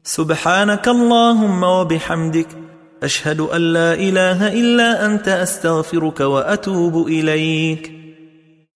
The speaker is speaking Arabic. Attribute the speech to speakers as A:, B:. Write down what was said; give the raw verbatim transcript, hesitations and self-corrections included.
A: سبحانك اللهم وبحمدك، أشهد أن لا إله إلا أنت، أستغفرك وأتوب إليك.